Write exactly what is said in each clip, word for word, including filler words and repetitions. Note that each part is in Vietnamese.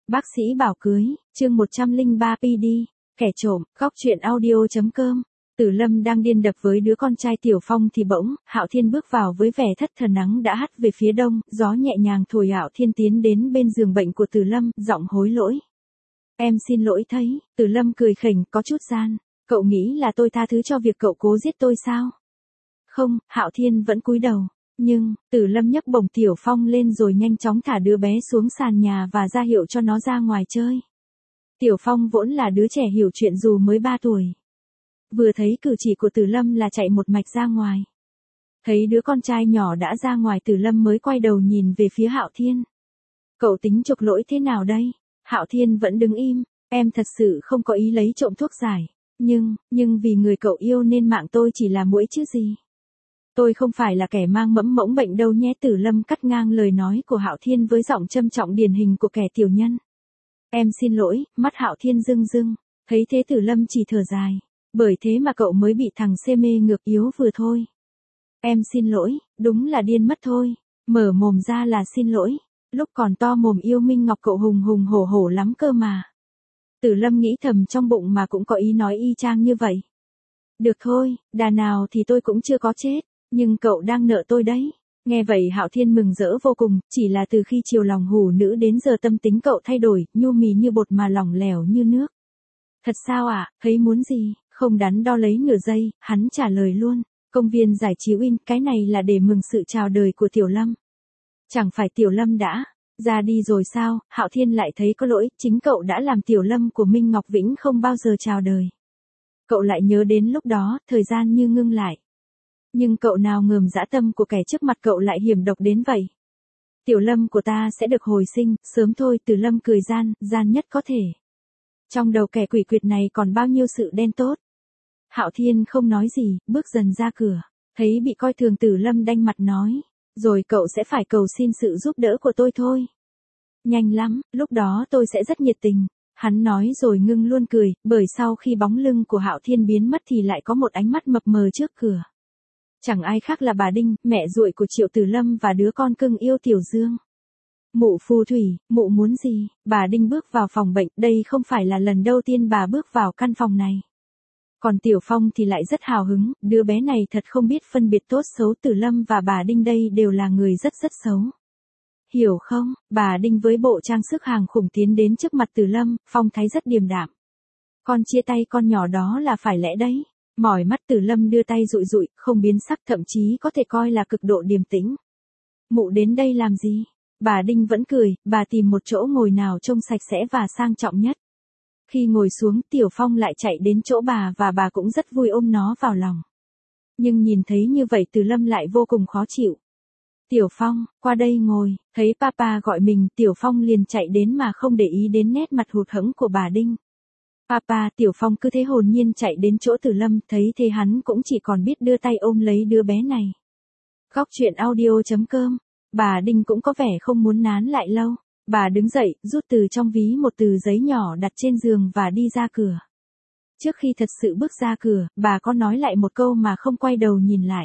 Bác sĩ bảo cưới, chương một trăm lẻ ba pê đê, kẻ trộm, góc truyện audio chấm com. Tử Lâm đang điên đập với đứa con trai Tiểu Phong thì bỗng, Hạo Thiên bước vào với vẻ thất thần, nắng đã hắt về phía đông, gió nhẹ nhàng thổi. Hạo Thiên tiến đến bên giường bệnh của Tử Lâm, giọng hối lỗi. Em xin lỗi thấy, Tử Lâm cười khỉnh, có chút gian. Cậu nghĩ là tôi tha thứ cho việc cậu cố giết tôi sao? Không, Hạo Thiên vẫn cúi đầu. Nhưng, Tử Lâm nhấc bổng Tiểu Phong lên rồi nhanh chóng thả đứa bé xuống sàn nhà và ra hiệu cho nó ra ngoài chơi. Tiểu Phong vốn là đứa trẻ hiểu chuyện dù mới ba tuổi. Vừa thấy cử chỉ của Tử Lâm là chạy một mạch ra ngoài. Thấy đứa con trai nhỏ đã ra ngoài, Tử Lâm mới quay đầu nhìn về phía Hạo Thiên. Cậu tính chuộc lỗi thế nào đây? Hạo Thiên vẫn đứng im. Em thật sự không có ý lấy trộm thuốc giải. Nhưng, nhưng vì người cậu yêu nên mạng tôi chỉ là muỗi chứ gì. Tôi không phải là kẻ mang mẫm mỗng bệnh đâu nhé. Tử Lâm cắt ngang lời nói của Hạo Thiên với giọng trâm trọng điển hình của kẻ tiểu nhân. Em xin lỗi. Mắt Hạo Thiên rưng rưng. Thấy thế Tử Lâm chỉ thở dài. Bởi thế mà cậu mới bị thằng xê mê ngược yếu vừa thôi. Em xin lỗi, đúng là điên mất thôi. Mở mồm ra là xin lỗi. Lúc còn to mồm yêu Minh Ngọc cậu hùng hùng hổ hổ lắm cơ mà. Tử Lâm nghĩ thầm trong bụng mà cũng có ý nói y chang như vậy. Được thôi, đà nào thì tôi cũng chưa có chết. Nhưng cậu đang nợ tôi đấy. Nghe vậy Hạo Thiên mừng rỡ vô cùng. Chỉ là từ khi chiều lòng hủ nữ đến giờ tâm tính cậu thay đổi. Nhu mì như bột mà lỏng lẻo như nước. Thật sao ạ? À? Thấy muốn gì? Không đắn đo lấy nửa giây, hắn trả lời luôn. Công viên giải trí Win, cái này là để mừng sự chào đời của Tiểu Lâm. Chẳng phải Tiểu Lâm đã ra đi rồi sao? Hạo Thiên lại thấy có lỗi, chính cậu đã làm Tiểu Lâm của Minh Ngọc Vĩnh không bao giờ chào đời. Cậu lại nhớ đến lúc đó, thời gian như ngưng lại. Nhưng cậu nào ngờ dã tâm của kẻ trước mặt cậu lại hiểm độc đến vậy. Tiểu Lâm của ta sẽ được hồi sinh, sớm thôi. Tử Lâm cười gian, gian nhất có thể. Trong đầu kẻ quỷ quyệt này còn bao nhiêu sự đen tốt. Hạo Thiên không nói gì, bước dần ra cửa. Thấy bị coi thường Tử Lâm đanh mặt nói. Rồi cậu sẽ phải cầu xin sự giúp đỡ của tôi thôi. Nhanh lắm, lúc đó tôi sẽ rất nhiệt tình. Hắn nói rồi ngưng luôn cười, bởi sau khi bóng lưng của Hạo Thiên biến mất thì lại có một ánh mắt mập mờ trước cửa. Chẳng ai khác là bà Đinh, mẹ ruột của Triệu Tử Lâm và đứa con cưng yêu Tiểu Dương. Mụ phù thủy, mụ muốn gì? Bà Đinh bước vào phòng bệnh, đây không phải là lần đầu tiên bà bước vào căn phòng này. Còn Tiểu Phong thì lại rất hào hứng, đứa bé này thật không biết phân biệt tốt xấu. Tử Lâm và bà Đinh đây đều là người rất rất xấu. Hiểu không? Bà Đinh với bộ trang sức hàng khủng tiến đến trước mặt Tử Lâm, phong thái rất điềm đạm. Con chia tay con nhỏ đó là phải lẽ đấy. Mỏi mắt Tử Lâm đưa tay dụi dụi, không biến sắc, thậm chí có thể coi là cực độ điềm tĩnh. Mụ đến đây làm gì? Bà Đinh vẫn cười, bà tìm một chỗ ngồi nào trông sạch sẽ và sang trọng nhất. Khi ngồi xuống, Tiểu Phong lại chạy đến chỗ bà và bà cũng rất vui ôm nó vào lòng. Nhưng nhìn thấy như vậy Tử Lâm lại vô cùng khó chịu. Tiểu Phong, qua đây ngồi. Thấy papa gọi mình, Tiểu Phong liền chạy đến mà không để ý đến nét mặt hụt hẫng của bà Đinh. Papa, Tiểu Phong cứ thế hồn nhiên chạy đến chỗ Tử Lâm, thấy thế hắn cũng chỉ còn biết đưa tay ôm lấy đứa bé này. Góc truyện audio chấm com. Bà Đinh cũng có vẻ không muốn nán lại lâu. Bà đứng dậy, rút từ trong ví một tờ giấy nhỏ đặt trên giường và đi ra cửa. Trước khi thật sự bước ra cửa, bà có nói lại một câu mà không quay đầu nhìn lại.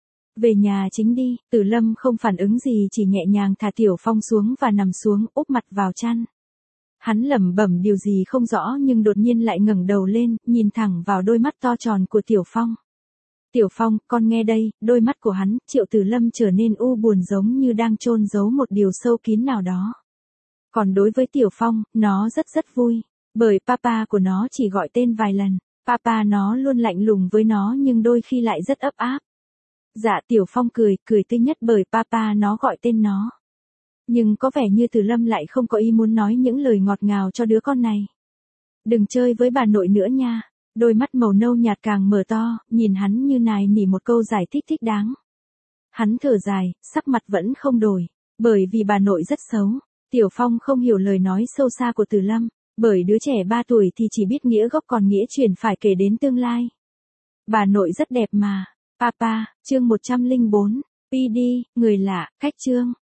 Về nhà chính đi. Tử Lâm không phản ứng gì, chỉ nhẹ nhàng thả Tiểu Phong xuống và nằm xuống, úp mặt vào chăn. Hắn lẩm bẩm điều gì không rõ nhưng đột nhiên lại ngẩng đầu lên, nhìn thẳng vào đôi mắt to tròn của Tiểu Phong. Tiểu Phong, con nghe đây. Đôi mắt của hắn, Triệu Tử Lâm trở nên u buồn giống như đang chôn giấu một điều sâu kín nào đó. Còn đối với Tiểu Phong, nó rất rất vui. Bởi papa của nó chỉ gọi tên vài lần. Papa nó luôn lạnh lùng với nó nhưng đôi khi lại rất ấp áp. Dạ, Tiểu Phong cười, cười tươi nhất bởi papa nó gọi tên nó. Nhưng có vẻ như Tử Lâm lại không có ý muốn nói những lời ngọt ngào cho đứa con này. Đừng chơi với bà nội nữa nha. Đôi mắt màu nâu nhạt càng mở to, nhìn hắn như nài nỉ một câu giải thích thích đáng. Hắn thở dài, sắc mặt vẫn không đổi. Bởi vì bà nội rất xấu. Tiểu Phong không hiểu lời nói sâu xa của Tử Lâm. Bởi đứa trẻ ba tuổi thì chỉ biết nghĩa gốc còn nghĩa truyền phải kể đến tương lai. Bà nội rất đẹp mà. Papa, chương một trăm lẻ bốn. pê đê, người lạ, khách chương.